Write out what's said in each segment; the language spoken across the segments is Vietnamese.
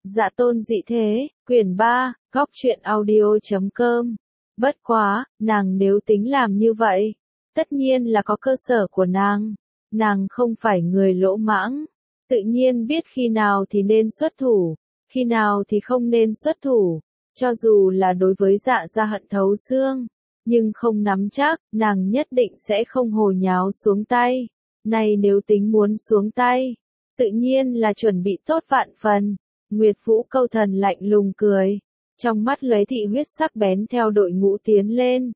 Dạ tôn dị thế, quyển 3, góc truyện audio.com. Bất quá, nàng nếu tính làm như vậy, tất nhiên là có cơ sở của nàng. Nàng không phải người lỗ mãng, tự nhiên biết khi nào thì nên xuất thủ, khi nào thì không nên xuất thủ, cho dù là đối với Dạ gia hận thấu xương, nhưng không nắm chắc, nàng nhất định sẽ không hồ nháo xuống tay. Này nếu tính muốn xuống tay, tự nhiên là chuẩn bị tốt vạn phần. Nguyệt Vũ câu thần lạnh lùng cười, trong mắt lóe thị huyết sắc bén theo đội ngũ tiến lên.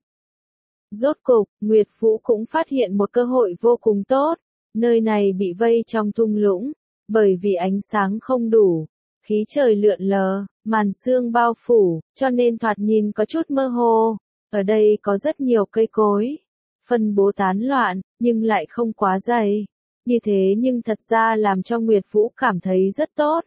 Rốt cục, Nguyệt Vũ cũng phát hiện một cơ hội vô cùng tốt, nơi này bị vây trong thung lũng, bởi vì ánh sáng không đủ, khí trời lượn lờ, màn sương bao phủ, cho nên thoạt nhìn có chút mơ hồ. Ở đây có rất nhiều cây cối, phân bố tán loạn, nhưng lại không quá dày. Như thế nhưng thật ra làm cho Nguyệt Vũ cảm thấy rất tốt.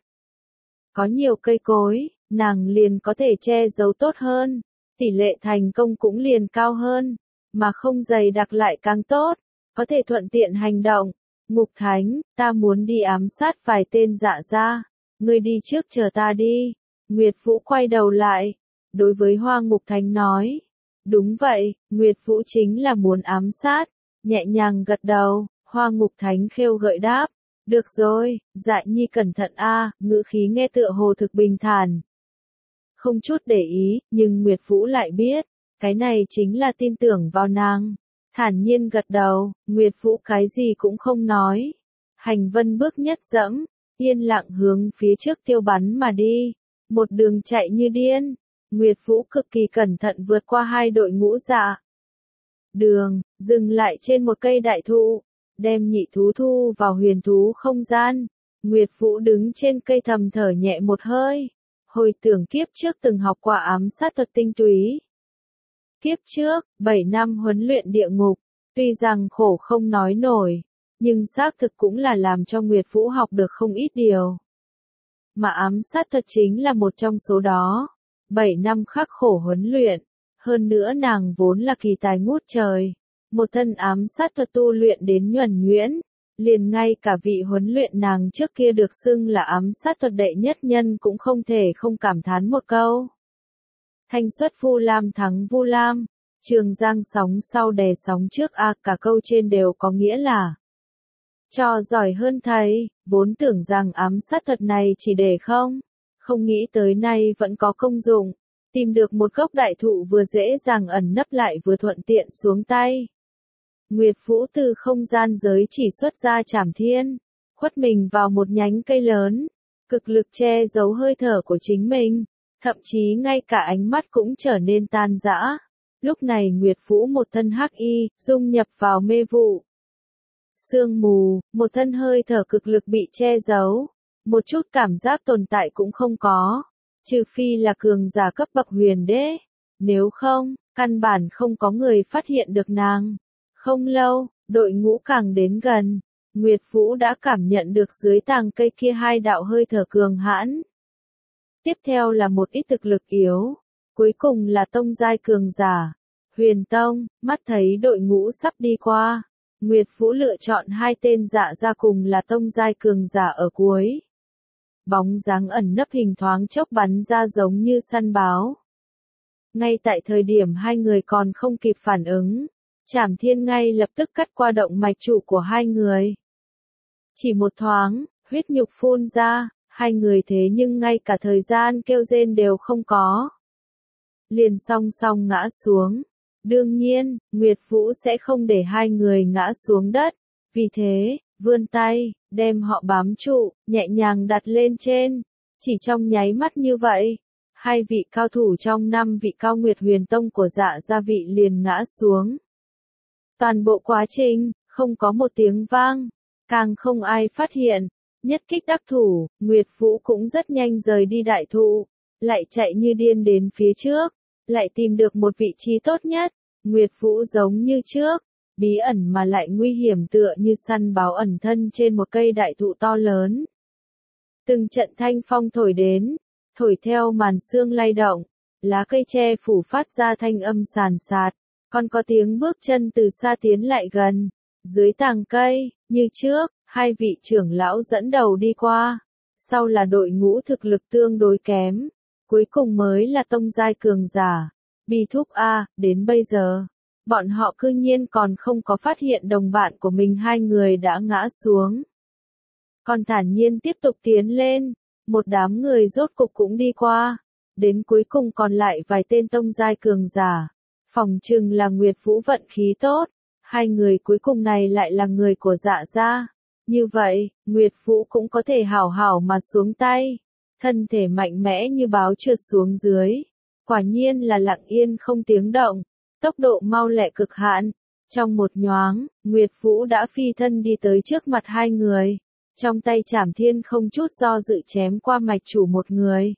Có nhiều cây cối, nàng liền có thể che giấu tốt hơn, tỷ lệ thành công cũng liền cao hơn, mà không dày đặc lại càng tốt, có thể thuận tiện hành động. Ngục Thánh, ta muốn đi ám sát vài tên Dạ gia, ngươi đi trước chờ ta đi. Nguyệt Vũ quay đầu lại, đối với Hoa Ngục Thánh nói. Đúng vậy, Nguyệt Vũ chính là muốn ám sát, nhẹ nhàng gật đầu, Hoa Ngục Thánh khêu gợi đáp. Được rồi, Dạ nhi cẩn thận a, ngữ khí nghe tựa hồ thực bình thản. Không chút để ý, nhưng Nguyệt Vũ lại biết, cái này chính là tin tưởng vào nàng. Thản nhiên gật đầu, Nguyệt Vũ cái gì cũng không nói. Hành vân bước nhất dẫm, yên lặng hướng phía trước tiêu bắn mà đi. Một đường chạy như điên, Nguyệt Vũ cực kỳ cẩn thận vượt qua hai đội ngũ Dạ. Đường, dừng lại trên một cây đại thụ, đem nhị thú thu vào huyền thú không gian. Nguyệt Vũ đứng trên cây thầm thở nhẹ một hơi. Hồi tưởng kiếp trước từng học qua ám sát thuật tinh túy. Kiếp trước, 7 năm huấn luyện địa ngục, tuy rằng khổ không nói nổi, nhưng xác thực cũng là làm cho Nguyệt Vũ học được không ít điều. Mà ám sát thuật chính là một trong số đó. 7 năm khắc khổ huấn luyện, hơn nữa nàng vốn là kỳ tài ngút trời. Một thân ám sát thuật tu luyện đến nhuần nhuyễn, liền ngay cả vị huấn luyện nàng trước kia được xưng là ám sát thuật đệ nhất nhân cũng không thể không cảm thán một câu. Thanh xuất Vu Lam thắng Vu Lam, Trường Giang sóng sau đè sóng trước cả câu trên đều có nghĩa là cho giỏi hơn thầy, vốn tưởng rằng ám sát thuật này chỉ để không nghĩ tới nay vẫn có công dụng, tìm được một gốc đại thụ vừa dễ dàng ẩn nấp lại vừa thuận tiện xuống tay. Nguyệt Vũ từ không gian giới chỉ xuất ra Trảm Thiên, khuất mình vào một nhánh cây lớn, cực lực che giấu hơi thở của chính mình, thậm chí ngay cả ánh mắt cũng trở nên tan rã. Lúc này Nguyệt Vũ một thân hắc y, dung nhập vào mê vụ. Sương mù, một thân hơi thở cực lực bị che giấu, một chút cảm giác tồn tại cũng không có, trừ phi là cường giả cấp bậc huyền đế, nếu không, căn bản không có người phát hiện được nàng. Không lâu, đội ngũ càng đến gần, Nguyệt Vũ đã cảm nhận được dưới tàng cây kia hai đạo hơi thở cường hãn. Tiếp theo là một ít thực lực yếu, cuối cùng là tông giai cường giả. Huyền Tông, mắt thấy đội ngũ sắp đi qua, Nguyệt Vũ lựa chọn hai tên Dạ gia cùng là tông giai cường giả ở cuối. Bóng dáng ẩn nấp hình thoáng chốc bắn ra giống như săn báo. Ngay tại thời điểm hai người còn không kịp phản ứng, Trảm Thiên ngay lập tức cắt qua động mạch trụ của hai người. Chỉ một thoáng, huyết nhục phun ra, hai người thế nhưng ngay cả thời gian kêu rên đều không có. Liền song song ngã xuống. Đương nhiên, Nguyệt Vũ sẽ không để hai người ngã xuống đất, vì thế, vươn tay, đem họ bám trụ, nhẹ nhàng đặt lên trên. Chỉ trong nháy mắt như vậy, hai vị cao thủ trong 5 vị cao nguyệt huyền tông của Dạ gia vị liền ngã xuống. Toàn bộ quá trình, không có một tiếng vang, càng không ai phát hiện. Nhất kích đắc thủ, Nguyệt Vũ cũng rất nhanh rời đi đại thụ, lại chạy như điên đến phía trước, lại tìm được một vị trí tốt nhất. Nguyệt Vũ giống như trước, bí ẩn mà lại nguy hiểm tựa như săn báo ẩn thân trên một cây đại thụ to lớn. Từng trận thanh phong thổi đến, thổi theo màn sương lay động, lá cây che phủ phát ra thanh âm sàn sạt, còn có tiếng bước chân từ xa tiến lại gần. Dưới tàng cây, như trước, hai vị trưởng lão dẫn đầu đi qua. sau là đội ngũ thực lực tương đối kém, cuối cùng mới là tông giai cường giả. Bi thúc a, đến bây giờ, bọn họ cư nhiên còn không có phát hiện đồng bạn của mình hai người đã ngã xuống. Còn thản nhiên tiếp tục tiến lên, một đám người rốt cục cũng đi qua, đến cuối cùng còn lại vài tên tông giai cường giả. Phòng chừng là Nguyệt Vũ vận khí tốt, hai người cuối cùng này lại là người của Dạ gia. Như vậy, Nguyệt Vũ cũng có thể hảo hảo mà xuống tay. Thân thể mạnh mẽ như báo trượt xuống dưới. Quả nhiên là lặng yên không tiếng động, tốc độ mau lẹ cực hạn. Trong một nhoáng, Nguyệt Vũ đã phi thân đi tới trước mặt hai người. Trong tay Trảm Thiên không chút do dự chém qua mạch chủ một người.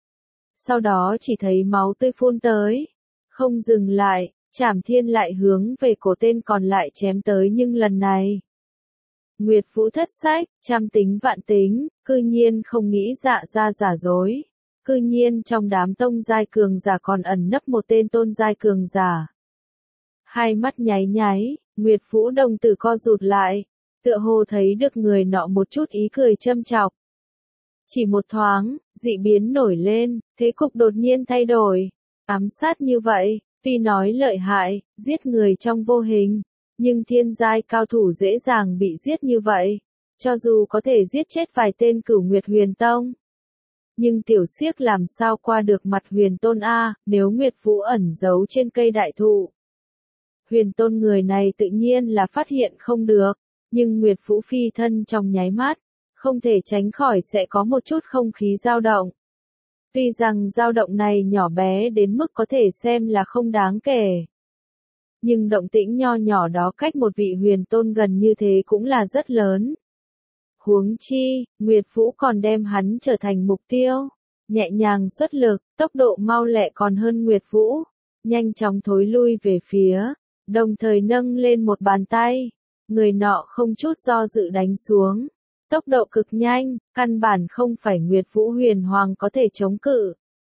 Sau đó chỉ thấy máu tươi phun tới. Không dừng lại, Trảm Thiên lại hướng về cổ tên còn lại chém tới nhưng lần này. Nguyệt Vũ thất sách, trăm tính vạn tính, cư nhiên không nghĩ Dạ gia giả dối. Cư nhiên trong đám tông giai cường giả còn ẩn nấp một tên tôn giai cường giả. Hai mắt nháy nháy, Nguyệt Vũ đồng tử co rụt lại, tựa hồ thấy được người nọ một chút ý cười châm chọc. Chỉ một thoáng, dị biến nổi lên, thế cục đột nhiên thay đổi. Ám sát như vậy, tuy nói lợi hại, giết người trong vô hình, nhưng thiên giai cao thủ dễ dàng bị giết như vậy, cho dù có thể giết chết vài tên Cửu Nguyệt Huyền Tông. Nhưng tiểu xiếc làm sao qua được mặt Huyền Tôn a, nếu Nguyệt Vũ ẩn giấu trên cây đại thụ. Huyền Tôn người này tự nhiên là phát hiện không được, nhưng Nguyệt Vũ phi thân trong nháy mắt, không thể tránh khỏi sẽ có một chút không khí dao động. Tuy rằng dao động này nhỏ bé đến mức có thể xem là không đáng kể. Nhưng động tĩnh nho nhỏ đó cách một vị huyền tôn gần như thế cũng là rất lớn. Huống chi, Nguyệt Vũ còn đem hắn trở thành mục tiêu. Nhẹ nhàng xuất lực, tốc độ mau lẹ còn hơn Nguyệt Vũ. Nhanh chóng thối lui về phía, đồng thời nâng lên một bàn tay. Người nọ không chút do dự đánh xuống. Tốc độ cực nhanh, căn bản không phải Nguyệt Vũ huyền hoàng có thể chống cự.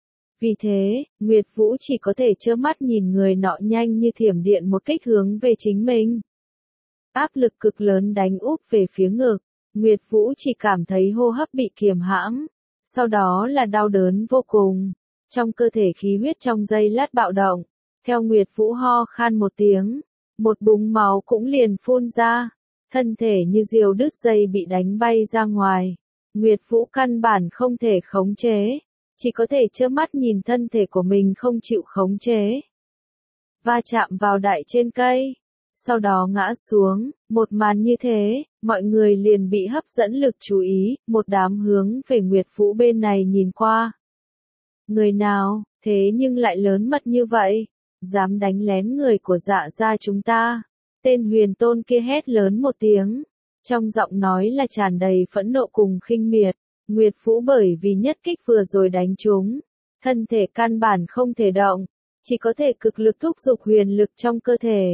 Vì thế, Nguyệt Vũ chỉ có thể trơ mắt nhìn người nọ nhanh như thiểm điện một kích hướng về chính mình. Áp lực cực lớn đánh úp về phía ngực, Nguyệt Vũ chỉ cảm thấy hô hấp bị kiềm hãm, sau đó là đau đớn vô cùng. Trong cơ thể khí huyết trong giây lát bạo động, theo Nguyệt Vũ ho khan một tiếng, một búng máu cũng liền phun ra, thân thể như diều đứt dây bị đánh bay ra ngoài. Nguyệt Vũ căn bản không thể khống chế. Chỉ có thể trơ mắt nhìn thân thể của mình không chịu khống chế. Va chạm vào đại trên cây. Sau đó ngã xuống, một màn như thế, mọi người liền bị hấp dẫn lực chú ý, một đám hướng về Nguyệt Vũ bên này nhìn qua. Người nào, thế nhưng lại lớn mật như vậy, dám đánh lén người của Dạ gia chúng ta. Tên huyền tôn kia hét lớn một tiếng, trong giọng nói là tràn đầy phẫn nộ cùng khinh miệt. Nguyệt Vũ bởi vì nhất kích vừa rồi đánh trúng, thân thể căn bản không thể động, chỉ có thể cực lực thúc giục huyền lực trong cơ thể.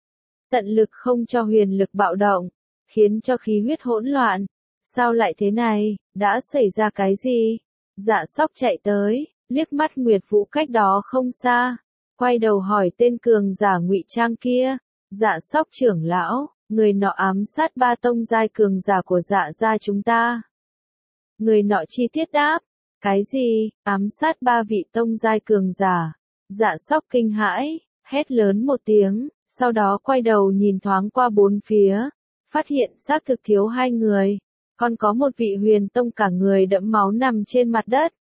Tận lực không cho huyền lực bạo động, khiến cho khí huyết hỗn loạn. Sao lại thế này, đã xảy ra cái gì? Dạ Sóc chạy tới, liếc mắt Nguyệt Vũ cách đó không xa, quay đầu hỏi tên cường giả ngụy trang kia. Dạ Sóc trưởng lão, người nọ ám sát 3 tông giai cường giả của Dạ gia chúng ta. Người nọ chi tiết đáp, cái gì, ám sát 3 vị tông giai cường giả. Dạ Sóc kinh hãi, hét lớn một tiếng, sau đó quay đầu nhìn thoáng qua bốn phía, phát hiện xác thực thiếu 2 người, còn có một vị huyền tông cả người đẫm máu nằm trên mặt đất.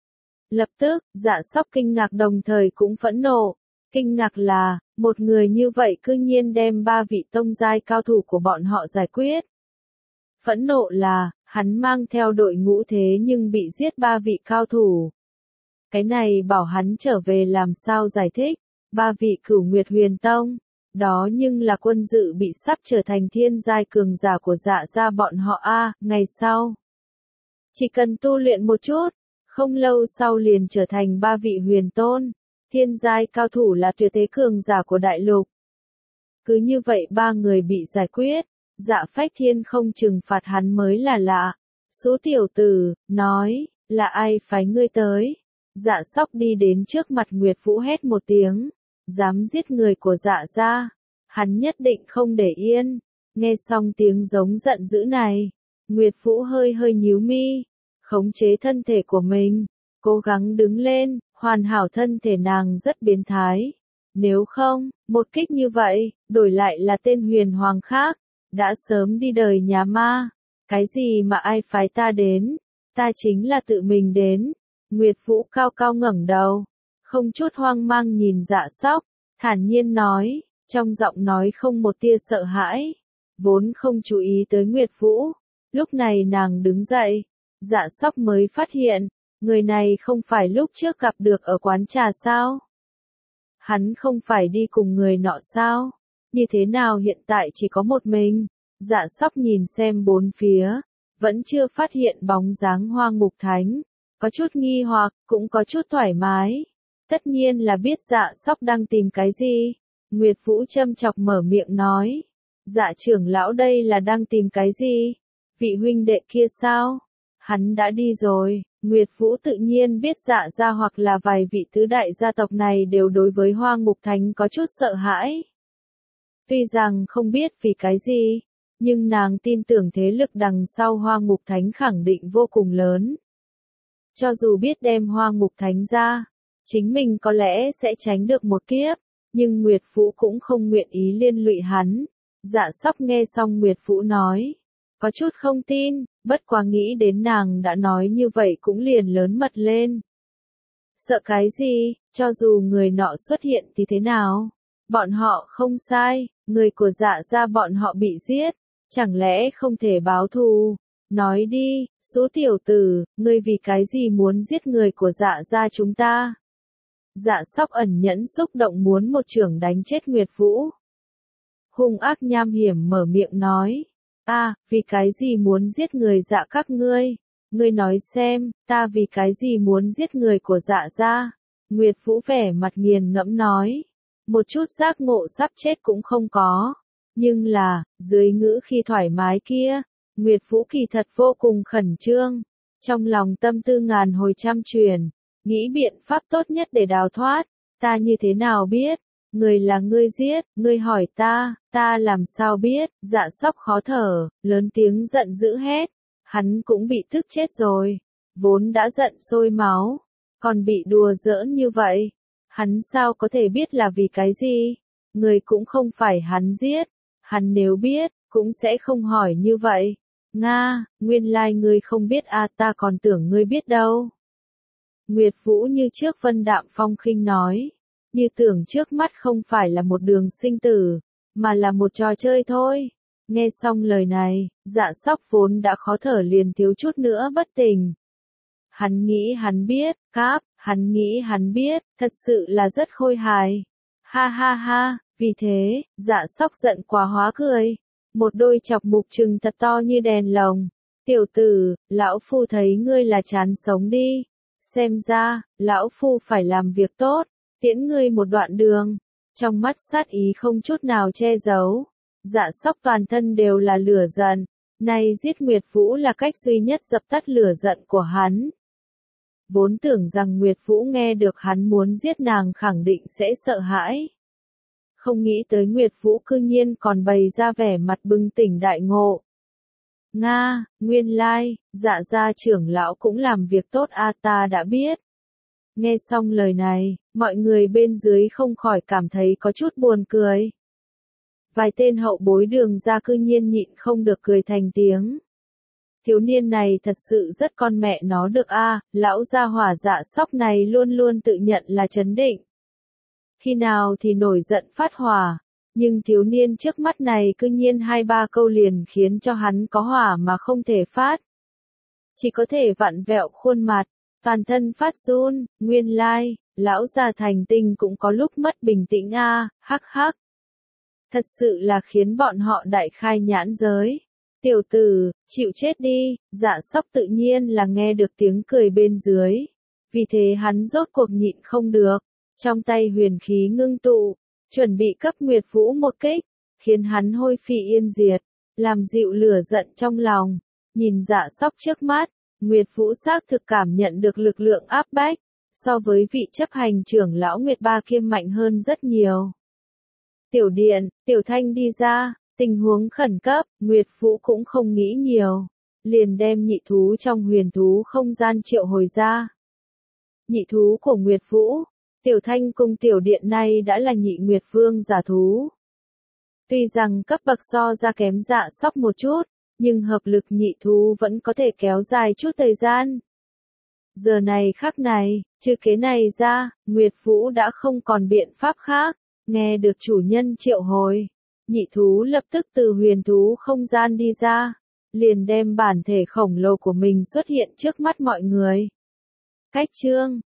Lập tức, Dạ Sóc kinh ngạc đồng thời cũng phẫn nộ, kinh ngạc là, một người như vậy cư nhiên đem 3 vị tông giai cao thủ của bọn họ giải quyết. Phẫn nộ là, hắn mang theo đội ngũ thế nhưng bị giết 3 vị cao thủ. Cái này bảo hắn trở về làm sao giải thích, 3 vị Cửu Nguyệt Huyền Tông, đó nhưng là quân dự bị sắp trở thành thiên giai cường giả của Dạ gia bọn họ a, ngày sau. Chỉ cần tu luyện một chút, không lâu sau liền trở thành 3 vị huyền tôn, thiên giai cao thủ là tuyệt thế cường giả của đại lục. Cứ như vậy 3 người bị giải quyết. Dạ Phách Thiên không trừng phạt hắn mới là lạ. Số tiểu tử, nói, là ai phái ngươi tới? Dạ Sóc đi đến trước mặt Nguyệt Vũ hét một tiếng, dám giết người của Dạ gia, hắn nhất định không để yên. Nghe xong tiếng giống giận dữ này, Nguyệt Vũ hơi hơi nhíu mi, khống chế thân thể của mình, cố gắng đứng lên, hoàn hảo thân thể nàng rất biến thái. Nếu không, một kích như vậy, đổi lại là tên huyền hoàng khác, đã sớm đi đời nhà ma. Cái gì mà ai phái ta đến, ta chính là tự mình đến. Nguyệt Vũ cao cao ngẩng đầu, không chút hoang mang nhìn Dạ Sóc, thản nhiên nói, trong giọng nói không một tia sợ hãi. Vốn không chú ý tới Nguyệt Vũ, lúc này nàng đứng dậy, Dạ Sóc mới phát hiện, người này không phải lúc trước gặp được ở quán trà sao? Hắn không phải đi cùng người nọ sao? Như thế nào hiện tại chỉ có một mình? Dạ Sóc nhìn xem bốn phía, vẫn chưa phát hiện bóng dáng Hoa Ngục Thánh, có chút nghi hoặc, cũng có chút thoải mái. Tất nhiên là biết Dạ Sóc đang tìm cái gì. Nguyệt Vũ châm chọc mở miệng nói, Dạ trưởng lão đây là đang tìm cái gì? Vị huynh đệ kia sao? Hắn đã đi rồi. Nguyệt Vũ tự nhiên biết Dạ gia hoặc là vài vị tứ đại gia tộc này đều đối với Hoa Ngục Thánh có chút sợ hãi. Tuy rằng không biết vì cái gì, nhưng nàng tin tưởng thế lực đằng sau Hoa Ngục Thánh khẳng định vô cùng lớn. Cho dù biết đem Hoa Ngục Thánh ra, chính mình có lẽ sẽ tránh được một kiếp, nhưng Nguyệt Vũ cũng không nguyện ý liên lụy hắn. Dạ Sóc nghe xong Nguyệt Vũ nói, có chút không tin, bất quá nghĩ đến nàng đã nói như vậy cũng liền lớn mật lên. Sợ cái gì, cho dù người nọ xuất hiện thì thế nào? Bọn họ không sai, người của Dạ gia bọn họ bị giết, chẳng lẽ không thể báo thù? Nói đi, số tiểu tử, ngươi vì cái gì muốn giết người của Dạ gia chúng ta? Dạ Sóc ẩn nhẫn xúc động muốn một chưởng đánh chết Nguyệt Vũ. Hung ác nham hiểm mở miệng nói, vì cái gì muốn giết người Dạ các ngươi? Ngươi nói xem, ta vì cái gì muốn giết người của Dạ gia? Nguyệt Vũ vẻ mặt nghiền ngẫm nói, một chút giác ngộ sắp chết cũng không có. Nhưng là, dưới ngữ khi thoải mái kia, Nguyệt Vũ kỳ thật vô cùng khẩn trương. Trong lòng tâm tư ngàn hồi trăm chuyển, nghĩ biện pháp tốt nhất để đào thoát. Ta như thế nào biết? Người là ngươi giết, ngươi hỏi ta làm sao biết? Dạ Sóc khó thở, lớn tiếng giận dữ hét. Hắn cũng bị tức chết rồi, vốn đã giận sôi máu, còn bị đùa giỡn như vậy. Hắn sao có thể biết là vì cái gì? Người cũng không phải hắn giết, hắn nếu biết, cũng sẽ không hỏi như vậy. Nga, nguyên lai ngươi không biết ta còn tưởng ngươi biết đâu. Nguyệt Vũ như trước vân đạm phong khinh nói, như tưởng trước mắt không phải là một đường sinh tử, mà là một trò chơi thôi. Nghe xong lời này, Dạ Sóc vốn đã khó thở liền thiếu chút nữa bất tỉnh. Hắn nghĩ hắn biết, hắn nghĩ hắn biết, thật sự là rất khôi hài. Ha ha ha, vì thế, Dạ Sóc giận quá hóa cười. Một đôi chọc mục trừng thật to như đèn lồng. Tiểu tử, lão phu thấy ngươi là chán sống đi. Xem ra, lão phu phải làm việc tốt, tiễn ngươi một đoạn đường. Trong mắt sát ý không chút nào che giấu. Dạ Sóc toàn thân đều là lửa giận. Nay giết Nguyệt Vũ là cách duy nhất dập tắt lửa giận của hắn. Vốn tưởng rằng Nguyệt Vũ nghe được hắn muốn giết nàng khẳng định sẽ sợ hãi. Không nghĩ tới Nguyệt Vũ cư nhiên còn bày ra vẻ mặt bừng tỉnh đại ngộ. Nga, nguyên lai, Dạ gia trưởng lão cũng làm việc tốt ta đã biết. Nghe xong lời này, mọi người bên dưới không khỏi cảm thấy có chút buồn cười. Vài tên hậu bối Đường gia cư nhiên nhịn không được cười thành tiếng. Thiếu niên này thật sự rất con mẹ nó được lão gia hỏa Dạ Sóc này luôn luôn tự nhận là trấn định. Khi nào thì nổi giận phát hỏa, nhưng thiếu niên trước mắt này cư nhiên 2-3 câu liền khiến cho hắn có hỏa mà không thể phát. Chỉ có thể vặn vẹo khuôn mặt, toàn thân phát run, nguyên lai, lão già thành tinh cũng có lúc mất bình tĩnh hắc hắc. Thật sự là khiến bọn họ đại khai nhãn giới. Tiểu tử, chịu chết đi, Dạ Sóc tự nhiên là nghe được tiếng cười bên dưới. Vì thế hắn rốt cuộc nhịn không được, trong tay huyền khí ngưng tụ, chuẩn bị cấp Nguyệt Vũ một kích, khiến hắn hôi phi yên diệt, làm dịu lửa giận trong lòng. Nhìn Dạ Sóc trước mắt, Nguyệt Vũ xác thực cảm nhận được lực lượng áp bách, so với vị chấp hành trưởng lão Nguyệt Ba kia mạnh hơn rất nhiều. Tiểu điện, Tiểu Thanh đi ra, tình huống khẩn cấp, Nguyệt Vũ cũng không nghĩ nhiều. liền đem nhị thú trong huyền thú không gian triệu hồi ra. Nhị thú của Nguyệt Vũ, Tiểu Thanh cung tiểu điện này đã là nhị Nguyệt Vương giả thú. Tuy rằng cấp bậc so ra kém Dạ Sóc một chút, nhưng hợp lực nhị thú vẫn có thể kéo dài chút thời gian. Giờ này khắc này, trừ kế này ra, Nguyệt Vũ đã không còn biện pháp khác, nghe được chủ nhân triệu hồi. Nhị thú lập tức từ huyền thú không gian đi ra, liền đem bản thể khổng lồ của mình xuất hiện trước mắt mọi người. Cách chương